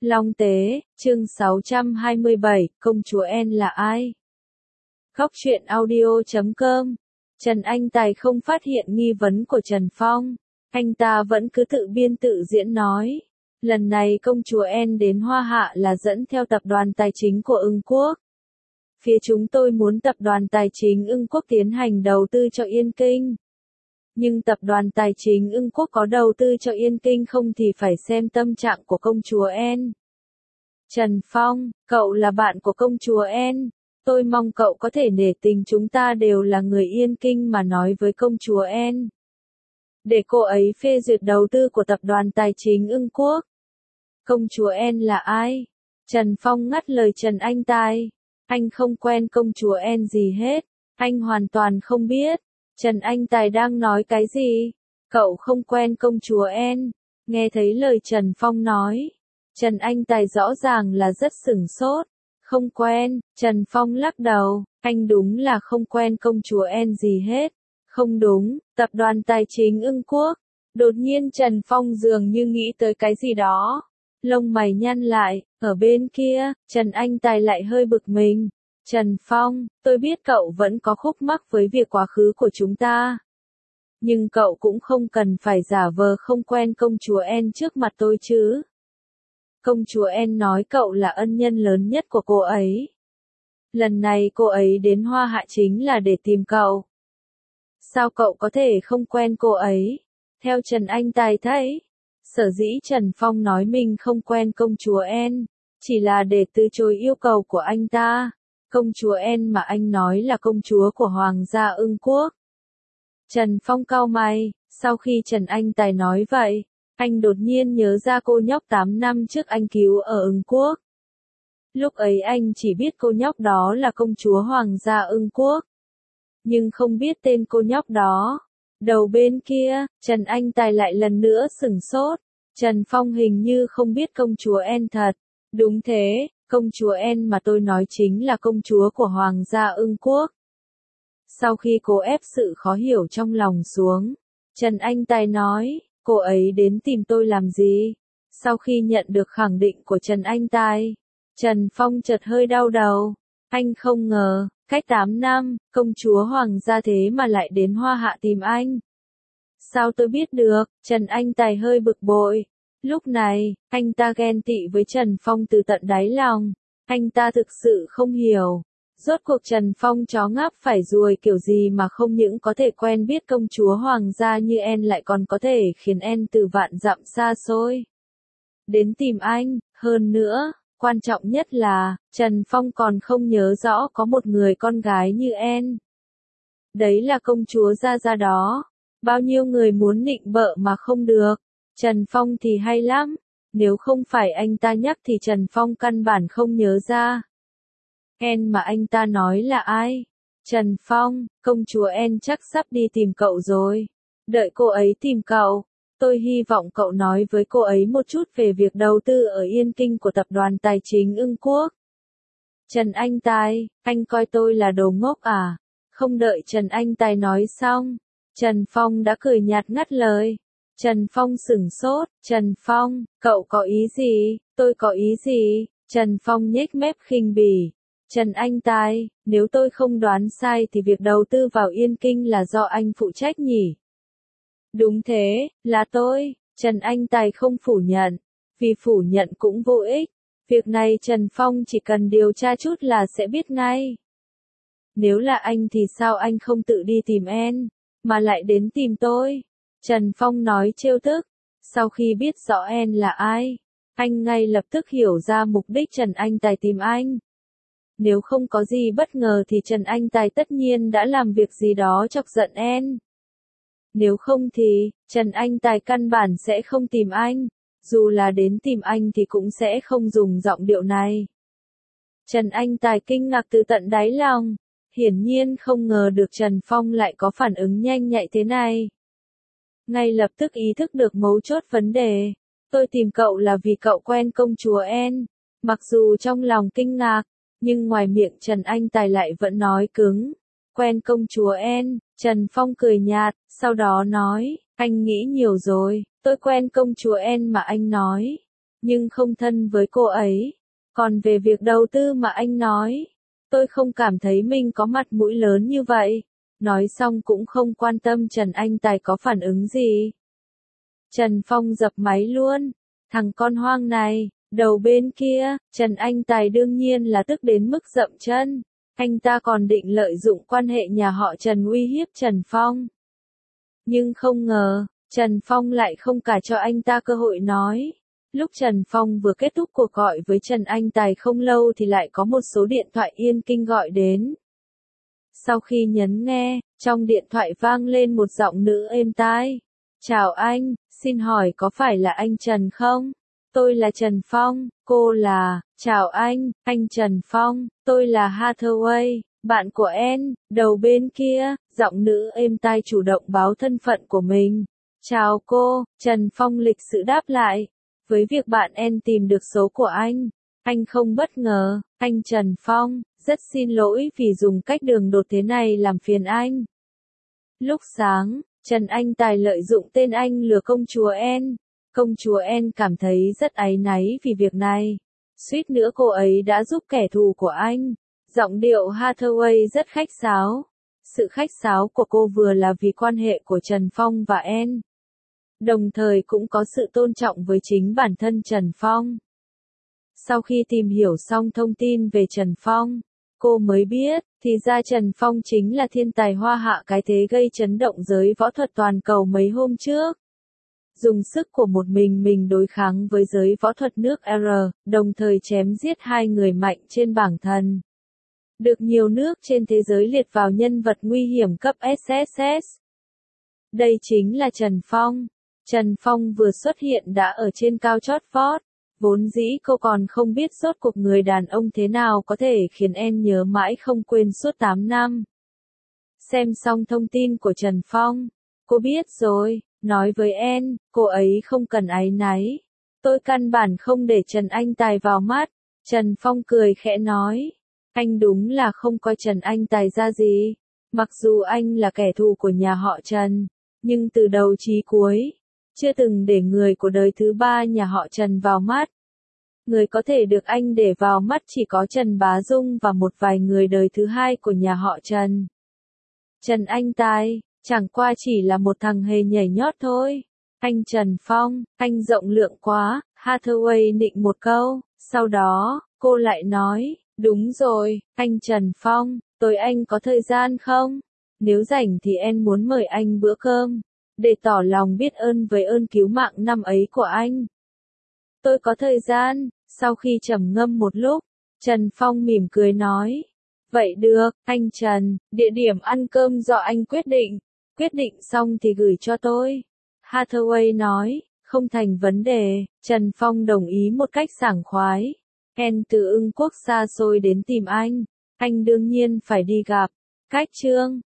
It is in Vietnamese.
Long Tế, chương 627, công chúa Anne là ai? Góc truyện audio.com. Trần Anh Tài không phát hiện nghi vấn của Trần Phong. Anh ta vẫn cứ tự biên tự diễn nói. Lần này công chúa Anne đến Hoa Hạ là dẫn theo tập đoàn tài chính của Ưng Quốc. Phía chúng tôi muốn tập đoàn tài chính Ưng Quốc tiến hành đầu tư cho Yên Kinh. Nhưng tập đoàn tài chính Ưng Quốc có đầu tư cho Yên Kinh không thì phải xem tâm trạng của công chúa Anne. Trần Phong, cậu là bạn của công chúa Anne. Tôi mong cậu có thể nể tình chúng ta đều là người Yên Kinh mà nói với công chúa Anne. Để cô ấy phê duyệt đầu tư của tập đoàn tài chính Ưng Quốc. Công chúa Anne là ai? Trần Phong ngắt lời Trần Anh Tài. Anh không quen công chúa Anne gì hết. Anh hoàn toàn không biết. Trần Anh Tài đang nói cái gì? Cậu không quen công chúa Anne. Nghe thấy lời Trần Phong nói. Trần Anh Tài rõ ràng là rất sửng sốt. Không quen, Trần Phong lắc đầu. Anh đúng là không quen công chúa Anne gì hết. Không đúng, tập đoàn tài chính Ưng Quốc. Đột nhiên Trần Phong dường như nghĩ tới cái gì đó. Lông mày nhăn lại, ở bên kia, Trần Anh Tài lại hơi bực mình. Trần Phong, tôi biết cậu vẫn có khúc mắc với việc quá khứ của chúng ta. Nhưng cậu cũng không cần phải giả vờ không quen công chúa Anne trước mặt tôi chứ. Công chúa Anne nói cậu là ân nhân lớn nhất của cô ấy. Lần này cô ấy đến Hoa Hạ chính là để tìm cậu. Sao cậu có thể không quen cô ấy? Theo Trần Anh Tài thấy, sở dĩ Trần Phong nói mình không quen công chúa Anne, chỉ là để từ chối yêu cầu của anh ta. Công chúa Anne mà anh nói là công chúa của Hoàng gia Ưng Quốc. Trần Phong cau mày, sau khi Trần Anh Tài nói vậy, anh đột nhiên nhớ ra cô nhóc 8 năm trước anh cứu ở Ưng Quốc. Lúc ấy anh chỉ biết cô nhóc đó là công chúa Hoàng gia Ưng Quốc. Nhưng không biết tên cô nhóc đó. Đầu bên kia, Trần Anh Tài lại lần nữa sửng sốt. Trần Phong hình như không biết công chúa Anne thật. Đúng thế, công chúa Anne mà tôi nói chính là công chúa của Hoàng gia Ưng Quốc. Sau khi cô ép sự khó hiểu trong lòng xuống, Trần Anh Tài nói, cô ấy đến tìm tôi làm gì? Sau khi nhận được khẳng định của Trần Anh Tài, Trần Phong chợt hơi đau đầu. Anh không ngờ, cách 8 năm, công chúa Hoàng gia thế mà lại đến Hoa Hạ tìm anh. Sao tôi biết được? Trần Anh Tài hơi bực bội. Lúc này, anh ta ghen tị với Trần Phong từ tận đáy lòng. Anh ta thực sự không hiểu. Rốt cuộc Trần Phong chó ngáp phải ruồi kiểu gì mà không những có thể quen biết công chúa Hoàng gia như Anne lại còn có thể khiến Anne từ vạn dặm xa xôi đến tìm anh. Hơn nữa, quan trọng nhất là, Trần Phong còn không nhớ rõ có một người con gái như Anne. Đấy là công chúa Gia Gia đó. Bao nhiêu người muốn nịnh bợ mà không được. Trần Phong thì hay lắm. Nếu không phải anh ta nhắc thì Trần Phong căn bản không nhớ ra. Anne mà anh ta nói là ai? Trần Phong, công chúa Anne chắc sắp đi tìm cậu rồi. Đợi cô ấy tìm cậu. Tôi hy vọng cậu nói với cô ấy một chút về việc đầu tư ở Yên Kinh của tập đoàn tài chính Ưng Quốc. Trần Anh Tài, anh coi tôi là đồ ngốc à? Không đợi Trần Anh Tài nói xong, Trần Phong đã cười nhạt ngắt lời. Trần Phong sửng sốt, Trần Phong, cậu có ý gì? Tôi có ý gì? Trần Phong nhếch mép khinh bỉ. Trần Anh Tài, nếu tôi không đoán sai thì việc đầu tư vào Yên Kinh là do anh phụ trách nhỉ? Đúng thế, là tôi. Trần Anh Tài không phủ nhận. Vì phủ nhận cũng vô ích. Việc này Trần Phong chỉ cần điều tra chút là sẽ biết ngay. Nếu là anh thì sao anh không tự đi tìm Anne, mà lại đến tìm tôi? Trần Phong nói trêu tức. Sau khi biết rõ Anne là ai, anh ngay lập tức hiểu ra mục đích Trần Anh Tài tìm anh. Nếu không có gì bất ngờ thì Trần Anh Tài tất nhiên đã làm việc gì đó chọc giận Anne. Nếu không thì, Trần Anh Tài căn bản sẽ không tìm anh. Dù là đến tìm anh thì cũng sẽ không dùng giọng điệu này. Trần Anh Tài kinh ngạc từ tận đáy lòng. Hiển nhiên không ngờ được Trần Phong lại có phản ứng nhanh nhạy thế này. Ngay lập tức ý thức được mấu chốt vấn đề. Tôi tìm cậu là vì cậu quen công chúa Anne. Mặc dù trong lòng kinh ngạc, nhưng ngoài miệng Trần Anh Tài lại vẫn nói cứng. Quen công chúa Anne. Trần Phong cười nhạt, sau đó nói, anh nghĩ nhiều rồi, tôi quen công chúa Anne mà anh nói. nhưng không thân với cô ấy. Còn về việc đầu tư mà anh nói, tôi không cảm thấy mình có mặt mũi lớn như vậy. Nói xong cũng không quan tâm Trần Anh Tài có phản ứng gì. Trần Phong dập máy luôn. Thằng con hoang này, đầu bên kia, Trần Anh Tài đương nhiên là tức đến mức dậm chân. Anh ta còn định lợi dụng quan hệ nhà họ Trần uy hiếp Trần Phong. Nhưng không ngờ, Trần Phong lại không cả cho anh ta cơ hội nói. Lúc Trần Phong vừa kết thúc cuộc gọi với Trần Anh Tài không lâu thì lại có một số điện thoại yên kinh gọi đến. Sau khi nhấn nghe, trong điện thoại vang lên một giọng nữ êm tai. Chào anh, xin hỏi có phải là anh Trần không? Tôi là Trần Phong, cô là, chào anh Trần Phong, tôi là Hathaway, bạn của em, đầu bên kia, giọng nữ êm tai chủ động báo thân phận của mình. Chào cô, Trần Phong lịch sự đáp lại. Với việc bạn em tìm được số của anh không bất ngờ, anh Trần Phong, rất xin lỗi vì dùng cách đường đột thế này làm phiền anh. Lúc sáng, Trần Anh Tài lợi dụng tên anh lừa công chúa En. Công chúa En cảm thấy rất áy náy vì việc này. Suýt nữa cô ấy đã giúp kẻ thù của anh. Giọng điệu Hathaway rất khách sáo. Sự khách sáo của cô vừa là vì quan hệ của Trần Phong và En, đồng thời cũng có sự tôn trọng với chính bản thân Trần Phong. Sau khi tìm hiểu xong thông tin về Trần Phong, cô mới biết, thì ra Trần Phong chính là thiên tài hoa hạ cái thế gây chấn động giới võ thuật toàn cầu mấy hôm trước. Dùng sức của một mình đối kháng với giới võ thuật nước R, đồng thời chém giết hai người mạnh trên bảng thần. Được nhiều nước trên thế giới liệt vào nhân vật nguy hiểm cấp SSS. Đây chính là Trần Phong. Trần Phong vừa xuất hiện đã ở trên cao chót vót. Vốn dĩ cô còn không biết rốt cuộc người đàn ông thế nào có thể khiến em nhớ mãi không quên suốt 8 năm. Xem xong thông tin của Trần Phong, cô biết rồi, nói với em, cô ấy không cần áy náy. Tôi căn bản không để Trần Anh Tài vào mắt. Trần Phong cười khẽ nói, anh đúng là không coi Trần Anh Tài ra gì. Mặc dù anh là kẻ thù của nhà họ Trần, nhưng từ đầu chí cuối, chưa từng để người của đời thứ ba nhà họ Trần vào mắt. Người có thể được anh để vào mắt chỉ có Trần Bá Dung và một vài người đời thứ hai của nhà họ Trần. Trần Anh Tài, chẳng qua chỉ là một thằng hề nhảy nhót thôi. Anh Trần Phong, anh rộng lượng quá, Hathaway nịnh một câu, sau đó, cô lại nói, đúng rồi, anh Trần Phong, tối anh có thời gian không? Nếu rảnh thì em muốn mời anh bữa cơm, để tỏ lòng biết ơn với ơn cứu mạng năm ấy của anh. Tôi có thời gian. Sau khi trầm ngâm một lúc, Trần Phong mỉm cười nói, vậy được, anh Trần, địa điểm ăn cơm do anh quyết định xong thì gửi cho tôi. Hathaway nói, không thành vấn đề. Trần Phong đồng ý một cách sảng khoái. En từ Ưng Quốc xa xôi đến tìm anh đương nhiên phải đi gặp. Cách chương